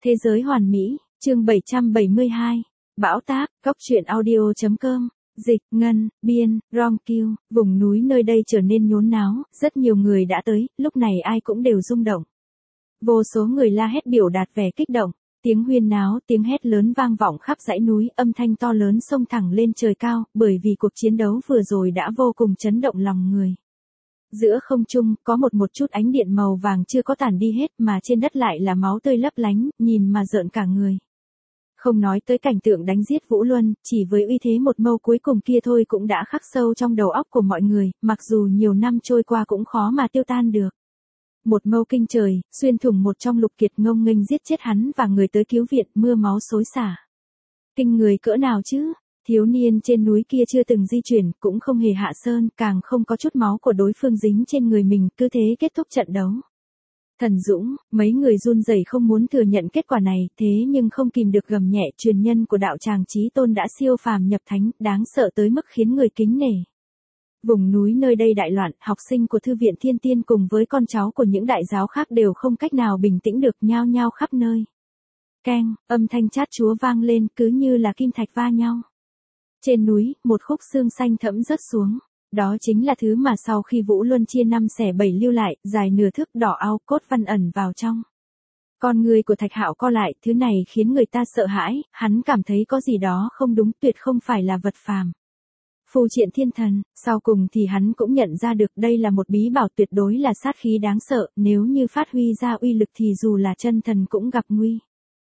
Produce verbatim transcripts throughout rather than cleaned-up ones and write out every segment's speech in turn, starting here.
Thế giới hoàn mỹ, chương bảy trăm bảy mươi hai. Bão táp, góc truyện audio chấm com. Dịch, Ngân, Biên, Ronqiu, vùng núi nơi đây trở nên nhốn nháo, rất nhiều người đã tới, lúc này ai cũng đều rung động. Vô số người la hét biểu đạt vẻ kích động, tiếng huyên náo, tiếng hét lớn vang vọng khắp dãy núi, âm thanh to lớn xông thẳng lên trời cao, bởi vì cuộc chiến đấu vừa rồi đã vô cùng chấn động lòng người. Giữa không trung, có một một chút ánh điện màu vàng chưa có tản đi hết mà trên đất lại là máu tươi lấp lánh, nhìn mà rợn cả người. Không nói tới cảnh tượng đánh giết Vũ Luân, chỉ với uy thế một mâu cuối cùng kia thôi cũng đã khắc sâu trong đầu óc của mọi người, mặc dù nhiều năm trôi qua cũng khó mà tiêu tan được. Một mâu kinh trời, xuyên thủng một trong lục kiệt ngông nghênh giết chết hắn và người tới cứu viện, mưa máu xối xả. Kinh người cỡ nào chứ? Thiếu niên trên núi kia chưa từng di chuyển, cũng không hề hạ sơn, càng không có chút máu của đối phương dính trên người mình, cứ thế kết thúc trận đấu. Thần Dũng, mấy người run rẩy không muốn thừa nhận kết quả này, thế nhưng không kìm được gầm nhẹ, truyền nhân của đạo tràng chí tôn đã siêu phàm nhập thánh, đáng sợ tới mức khiến người kính nể. Vùng núi nơi đây đại loạn, học sinh của thư viện Thiên Tiên cùng với con cháu của những đại giáo khác đều không cách nào bình tĩnh được, nhao nhao khắp nơi. Keng, âm thanh chát chúa vang lên, cứ như là kim thạch va nhau. Trên núi, một khúc xương xanh thẫm rớt xuống. Đó chính là thứ mà sau khi Vũ Luân chia năm xẻ bảy lưu lại, dài nửa thước, đỏ ao, cốt văn ẩn vào trong. Con người của Thạch Hạo co lại, thứ này khiến người ta sợ hãi, hắn cảm thấy có gì đó không đúng, tuyệt không phải là vật phàm. Phù triện thiên thần, sau cùng thì hắn cũng nhận ra được đây là một bí bảo tuyệt đối là sát khí đáng sợ, nếu như phát huy ra uy lực thì dù là chân thần cũng gặp nguy.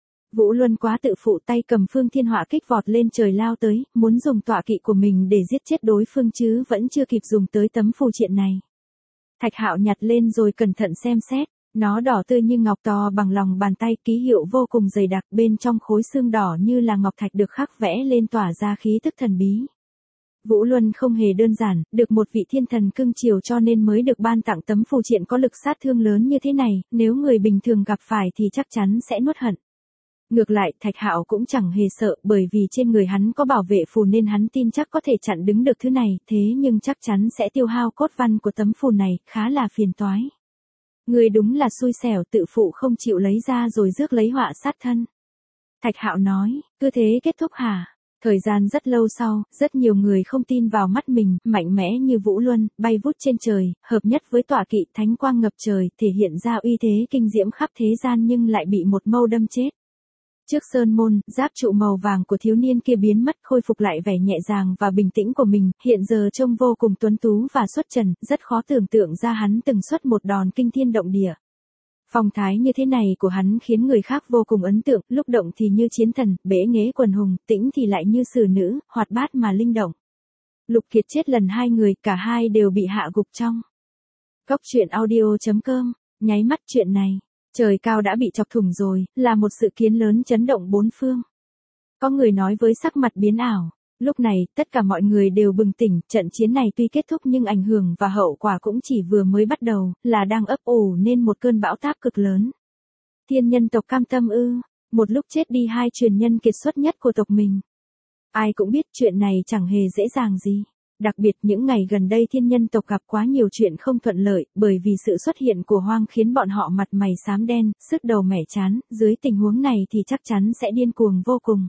Vũ Luân quá tự phụ, tay cầm phương thiên họa kích vọt lên trời lao tới, muốn dùng tọa kỵ của mình để giết chết đối phương chứ vẫn chưa kịp dùng tới tấm phù triện này. Thạch Hạo nhặt lên rồi cẩn thận xem xét, nó đỏ tươi như ngọc, to bằng lòng bàn tay, ký hiệu vô cùng dày đặc, bên trong khối xương đỏ như là ngọc thạch được khắc vẽ lên tỏa ra khí tức thần bí. Vũ Luân không hề đơn giản, được một vị thiên thần cưng chiều cho nên mới được ban tặng tấm phù triện có lực sát thương lớn như thế này, nếu người bình thường gặp phải thì chắc chắn sẽ nuốt hận. Ngược lại, Thạch Hạo cũng chẳng hề sợ, bởi vì trên người hắn có bảo vệ phù nên hắn tin chắc có thể chặn đứng được thứ này, thế nhưng chắc chắn sẽ tiêu hao cốt văn của tấm phù này, khá là phiền toái. Người đúng là xui xẻo, tự phụ không chịu lấy ra rồi rước lấy họa sát thân. Thạch Hạo nói, cứ thế kết thúc hả? Thời gian rất lâu sau, rất nhiều người không tin vào mắt mình, mạnh mẽ như Vũ Luân, bay vút trên trời, hợp nhất với tọa kỵ, thánh quang ngập trời, thể hiện ra uy thế kinh diễm khắp thế gian nhưng lại bị một mâu đâm chết. Trước sơn môn, giáp trụ màu vàng của thiếu niên kia biến mất, khôi phục lại vẻ nhẹ nhàng và bình tĩnh của mình, hiện giờ trông vô cùng tuấn tú và xuất trần, rất khó tưởng tượng ra hắn từng xuất một đòn kinh thiên động địa. Phong thái như thế này của hắn khiến người khác vô cùng ấn tượng, lúc động thì như chiến thần, bẽ nghễ quần hùng, tĩnh thì lại như sử nữ, hoạt bát mà linh động. Lục Kiệt chết lần hai người, cả hai đều bị hạ gục trong. Góc truyện audio chấm com, nháy mắt chuyện này. Trời cao đã bị chọc thủng rồi, là một sự kiến lớn chấn động bốn phương. Có người nói với sắc mặt biến ảo. Lúc này, tất cả mọi người đều bừng tỉnh, trận chiến này tuy kết thúc nhưng ảnh hưởng và hậu quả cũng chỉ vừa mới bắt đầu, là đang ấp ủ nên một cơn bão táp cực lớn. Thiên nhân tộc cam tâm ư, một lúc chết đi hai truyền nhân kiệt xuất nhất của tộc mình. Ai cũng biết chuyện này chẳng hề dễ dàng gì. Đặc biệt những ngày gần đây thiên nhân tộc gặp quá nhiều chuyện không thuận lợi, bởi vì sự xuất hiện của Hoang khiến bọn họ mặt mày xám đen, sứt đầu mẻ chán, dưới tình huống này thì chắc chắn sẽ điên cuồng vô cùng.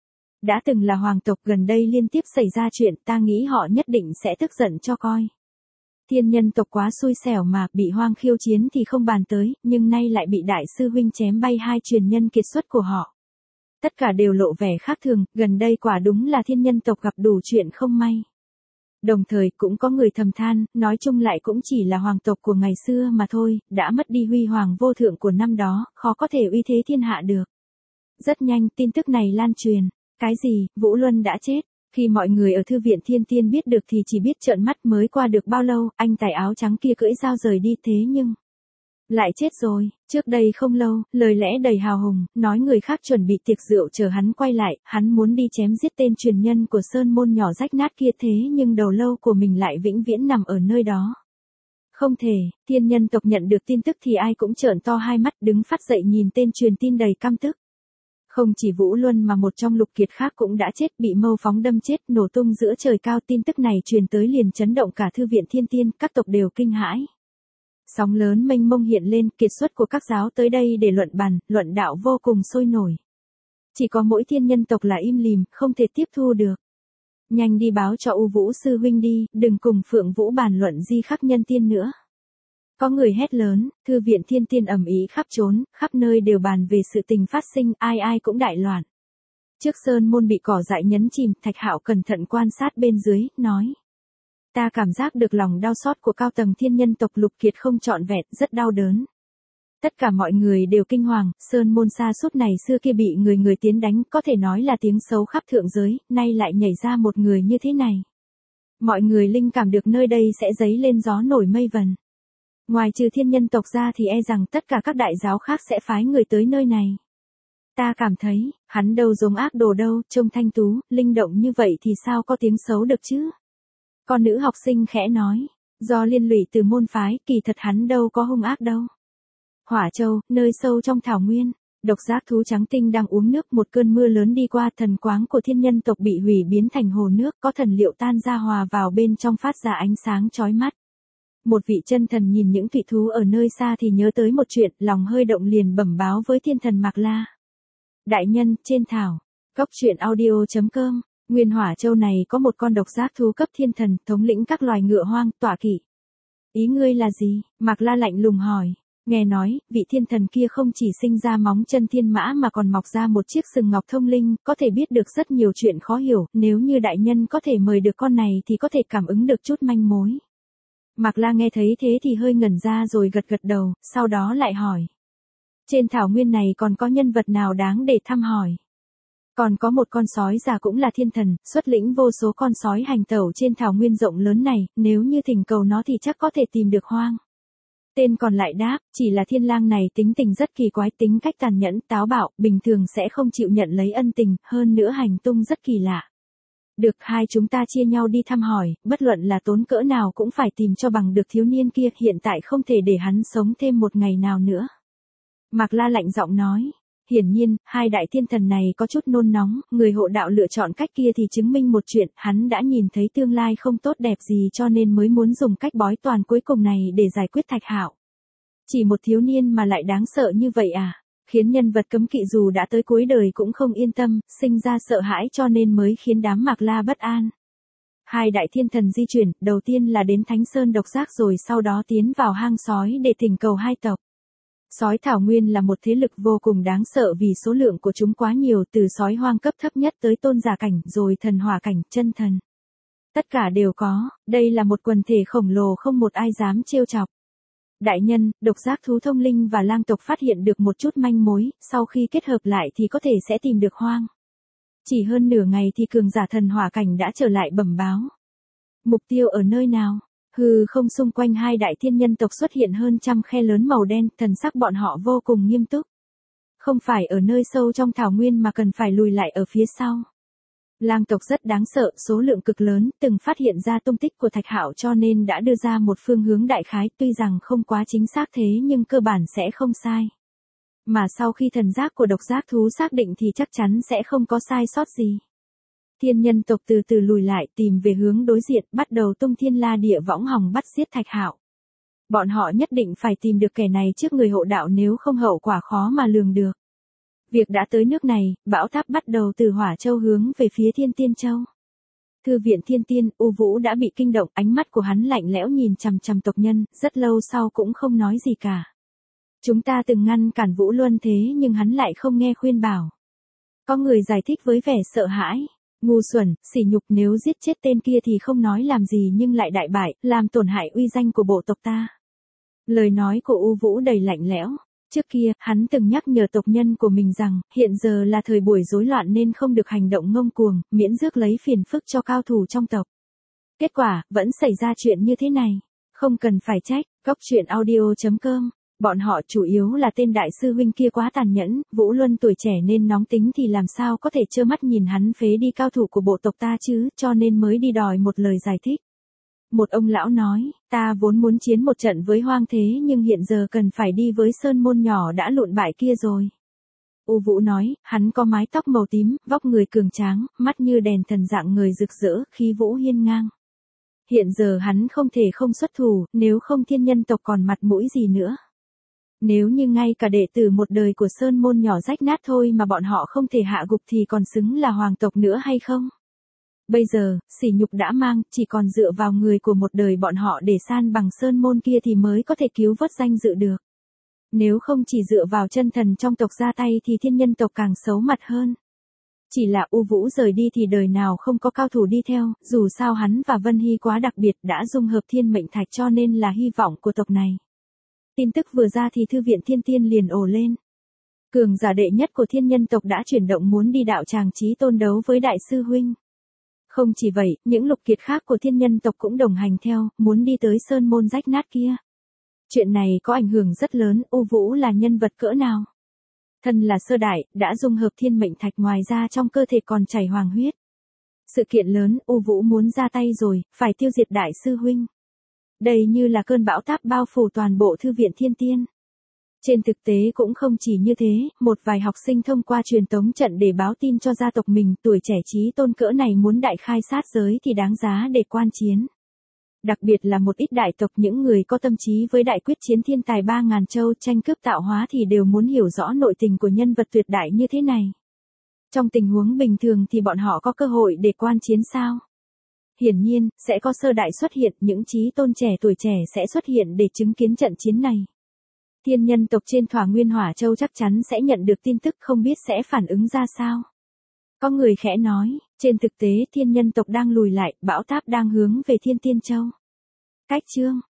Đã từng là hoàng tộc, gần đây liên tiếp xảy ra chuyện, ta nghĩ họ nhất định sẽ tức giận cho coi. Thiên nhân tộc quá xui xẻo mà, bị Hoang khiêu chiến thì không bàn tới, nhưng nay lại bị đại sư huynh chém bay hai truyền nhân kiệt xuất của họ. Tất cả đều lộ vẻ khác thường, gần đây quả đúng là thiên nhân tộc gặp đủ chuyện không may. Đồng thời cũng có người thầm than, nói chung lại cũng chỉ là hoàng tộc của ngày xưa mà thôi, đã mất đi huy hoàng vô thượng của năm đó, khó có thể uy thế thiên hạ được. Rất nhanh, tin tức này lan truyền. Cái gì, Vũ Luân đã chết? Khi mọi người ở thư viện Thiên Tiên biết được thì chỉ biết trợn mắt, mới qua được bao lâu, anh tài áo trắng kia cưỡi dao rời đi, thế nhưng lại chết rồi. Trước đây không lâu, lời lẽ đầy hào hùng, nói người khác chuẩn bị tiệc rượu chờ hắn quay lại, hắn muốn đi chém giết tên truyền nhân của sơn môn nhỏ rách nát kia, thế nhưng đầu lâu của mình lại vĩnh viễn nằm ở nơi đó. Không thể, thiên nhân tộc nhận được tin tức thì ai cũng trợn to hai mắt, đứng phát dậy nhìn tên truyền tin đầy căm tức. Không chỉ Vũ Luân mà một trong lục kiệt khác cũng đã chết, bị mâu phóng đâm chết, nổ tung giữa trời cao. Tin tức này truyền tới liền chấn động cả thư viện Thiên Tiên, các tộc đều kinh hãi. Sóng lớn mênh mông hiện lên, kiệt xuất của các giáo tới đây để luận bàn, luận đạo vô cùng sôi nổi. Chỉ có mỗi thiên nhân tộc là im lìm, không thể tiếp thu được. Nhanh đi báo cho U Vũ sư huynh đi, đừng cùng Phượng Vũ bàn luận di khắc nhân tiên nữa. Có người hét lớn, thư viện thiên tiên ầm ĩ khắp trốn, khắp nơi đều bàn về sự tình phát sinh, ai ai cũng đại loạn. Trước sơn môn bị cỏ dại nhấn chìm, Thạch Hạo cẩn thận quan sát bên dưới, nói. Ta cảm giác được lòng đau xót của cao tầng thiên nhân tộc Lục Kiệt không trọn vẹn, rất đau đớn. Tất cả mọi người đều kinh hoàng, sơn môn sa sút này xưa kia bị người người tiến đánh, có thể nói là tiếng xấu khắp thượng giới, nay lại nhảy ra một người như thế này. Mọi người linh cảm được nơi đây sẽ dấy lên gió nổi mây vần. Ngoài trừ thiên nhân tộc ra thì e rằng tất cả các đại giáo khác sẽ phái người tới nơi này. Ta cảm thấy, hắn đâu giống ác đồ đâu, trông thanh tú, linh động như vậy thì sao có tiếng xấu được chứ? Con nữ học sinh khẽ nói, do liên lụy từ môn phái, kỳ thật hắn đâu có hung ác đâu. Hỏa Châu, nơi sâu trong thảo nguyên, độc giác thú trắng tinh đang uống nước, một cơn mưa lớn đi qua, thần quáng của thiên nhân tộc bị hủy biến thành hồ nước, có thần liệu tan ra hòa vào bên trong phát ra ánh sáng chói mắt. Một vị chân thần nhìn những thủy thú ở nơi xa thì nhớ tới một chuyện, lòng hơi động liền bẩm báo với thiên thần Mạc La. Đại nhân, trên thảo, cốc truyện audio chấm com, Nguyên Hỏa Châu này có một con độc giác thú cấp thiên thần, thống lĩnh các loài ngựa hoang, tọa kỵ. Ý ngươi là gì? Mạc La lạnh lùng hỏi. Nghe nói, vị thiên thần kia không chỉ sinh ra móng chân thiên mã mà còn mọc ra một chiếc sừng ngọc thông linh, có thể biết được rất nhiều chuyện khó hiểu, nếu như đại nhân có thể mời được con này thì có thể cảm ứng được chút manh mối. Mạc La nghe thấy thế thì hơi ngẩn ra rồi gật gật đầu, sau đó lại hỏi. Trên thảo nguyên này còn có nhân vật nào đáng để thăm hỏi? Còn có một con sói già cũng là thiên thần, xuất lĩnh vô số con sói hành tẩu trên thảo nguyên rộng lớn này, nếu như thỉnh cầu nó thì chắc có thể tìm được hoang. Tên còn lại đáp, chỉ là thiên lang này tính tình rất kỳ quái, tính cách tàn nhẫn, táo bạo, bình thường sẽ không chịu nhận lấy ân tình, hơn nữa hành tung rất kỳ lạ. Được, hai chúng ta chia nhau đi thăm hỏi, bất luận là tốn cỡ nào cũng phải tìm cho bằng được thiếu niên kia, hiện tại không thể để hắn sống thêm một ngày nào nữa. Mạc La lạnh giọng nói. Hiển nhiên, hai đại thiên thần này có chút nôn nóng, người hộ đạo lựa chọn cách kia thì chứng minh một chuyện, hắn đã nhìn thấy tương lai không tốt đẹp gì cho nên mới muốn dùng cách bói toàn cuối cùng này để giải quyết Thạch Hạo. Chỉ một thiếu niên mà lại đáng sợ như vậy à, khiến nhân vật cấm kỵ dù đã tới cuối đời cũng không yên tâm, sinh ra sợ hãi cho nên mới khiến đám Mạc La bất an. Hai đại thiên thần di chuyển, đầu tiên là đến Thánh Sơn độc giác rồi sau đó tiến vào hang sói để thỉnh cầu hai tộc. Sói thảo nguyên là một thế lực vô cùng đáng sợ vì số lượng của chúng quá nhiều, từ sói hoang cấp thấp nhất tới tôn giả cảnh, rồi thần hỏa cảnh, chân thần. Tất cả đều có, đây là một quần thể khổng lồ không một ai dám trêu chọc. Đại nhân, độc giác thú thông linh và lang tộc phát hiện được một chút manh mối, sau khi kết hợp lại thì có thể sẽ tìm được hoang. Chỉ hơn nửa ngày thì cường giả thần hỏa cảnh đã trở lại bẩm báo. Mục tiêu ở nơi nào? Hừ, không, xung quanh hai đại thiên nhân tộc xuất hiện hơn trăm khe lớn màu đen, thần sắc bọn họ vô cùng nghiêm túc. Không phải ở nơi sâu trong thảo nguyên mà cần phải lùi lại ở phía sau. Lang tộc rất đáng sợ, số lượng cực lớn, từng phát hiện ra tung tích của Thạch Hạo cho nên đã đưa ra một phương hướng đại khái, tuy rằng không quá chính xác thế nhưng cơ bản sẽ không sai. Mà sau khi thần giác của độc giác thú xác định thì chắc chắn sẽ không có sai sót gì. Thiên nhân tộc từ từ lùi lại, tìm về hướng đối diện, bắt đầu tung thiên la địa võng hòng bắt giết Thạch Hạo. Bọn họ nhất định phải tìm được kẻ này trước người hộ đạo, nếu không hậu quả khó mà lường được. Việc đã tới nước này, bão táp bắt đầu từ Hỏa Châu hướng về phía Thiên Tiên Châu. Thư viện Thiên Tiên, U Vũ đã bị kinh động, ánh mắt của hắn lạnh lẽo nhìn chằm chằm tộc nhân, rất lâu sau cũng không nói gì cả. Chúng ta từng ngăn cản Vũ Luân thế nhưng hắn lại không nghe khuyên bảo. Có người giải thích với vẻ sợ hãi. Ngu xuẩn, sỉ nhục, nếu giết chết tên kia thì không nói làm gì nhưng lại đại bại, làm tổn hại uy danh của bộ tộc ta. Lời nói của U Vũ đầy lạnh lẽo. Trước kia, hắn từng nhắc nhở tộc nhân của mình rằng, hiện giờ là thời buổi rối loạn nên không được hành động ngông cuồng, miễn rước lấy phiền phức cho cao thủ trong tộc. Kết quả, vẫn xảy ra chuyện như thế này. Không cần phải trách, cốc truyện audio chấm com. Bọn họ chủ yếu là tên đại sư huynh kia quá tàn nhẫn, Vũ Luân tuổi trẻ nên nóng tính thì làm sao có thể trơ mắt nhìn hắn phế đi cao thủ của bộ tộc ta chứ, cho nên mới đi đòi một lời giải thích. Một ông lão nói, ta vốn muốn chiến một trận với hoang thế nhưng hiện giờ cần phải đi với sơn môn nhỏ đã lụn bại kia rồi. U Vũ nói, hắn có mái tóc màu tím, vóc người cường tráng, mắt như đèn thần, dạng người rực rỡ, khí vũ hiên ngang. Hiện giờ hắn không thể không xuất thủ, nếu không thiên nhân tộc còn mặt mũi gì nữa. Nếu như ngay cả đệ tử một đời của Sơn Môn nhỏ rách nát thôi mà bọn họ không thể hạ gục thì còn xứng là hoàng tộc nữa hay không? Bây giờ, sỉ nhục đã mang, chỉ còn dựa vào người của một đời bọn họ để san bằng Sơn Môn kia thì mới có thể cứu vớt danh dự được. Nếu không chỉ dựa vào chân thần trong tộc ra tay thì thiên nhân tộc càng xấu mặt hơn. Chỉ là U Vũ rời đi thì đời nào không có cao thủ đi theo, dù sao hắn và Vân Hy quá đặc biệt đã dung hợp thiên mệnh thạch cho nên là hy vọng của tộc này. Tin tức vừa ra thì thư viện Thiên Tiên liền ồ lên. Cường giả đệ nhất của thiên nhân tộc đã chuyển động muốn đi đạo tràng chí tôn đấu với đại sư huynh. Không chỉ vậy, những lục kiệt khác của thiên nhân tộc cũng đồng hành theo, muốn đi tới Sơn Môn rách nát kia. Chuyện này có ảnh hưởng rất lớn, U Vũ là nhân vật cỡ nào? Thân là sơ đại, đã dung hợp thiên mệnh thạch, ngoài ra trong cơ thể còn chảy hoàng huyết. Sự kiện lớn, U Vũ muốn ra tay rồi, phải tiêu diệt đại sư huynh. Đây như là cơn bão táp bao phủ toàn bộ thư viện Thiên Tiên. Trên thực tế cũng không chỉ như thế, một vài học sinh thông qua truyền tống trận để báo tin cho gia tộc mình, tuổi trẻ chí tôn cỡ này muốn đại khai sát giới thì đáng giá để quan chiến. Đặc biệt là một ít đại tộc, những người có tâm trí với đại quyết chiến thiên tài ba ngàn châu tranh cướp tạo hóa thì đều muốn hiểu rõ nội tình của nhân vật tuyệt đại như thế này. Trong tình huống bình thường thì bọn họ có cơ hội để quan chiến sao? Hiển nhiên, sẽ có sơ đại xuất hiện, những chí tôn trẻ tuổi trẻ sẽ xuất hiện để chứng kiến trận chiến này. Thiên nhân tộc trên Thỏa Nguyên Hỏa Châu chắc chắn sẽ nhận được tin tức, không biết sẽ phản ứng ra sao. Có người khẽ nói, trên thực tế thiên nhân tộc đang lùi lại, bão táp đang hướng về Thiên Tiên Châu. Cách chương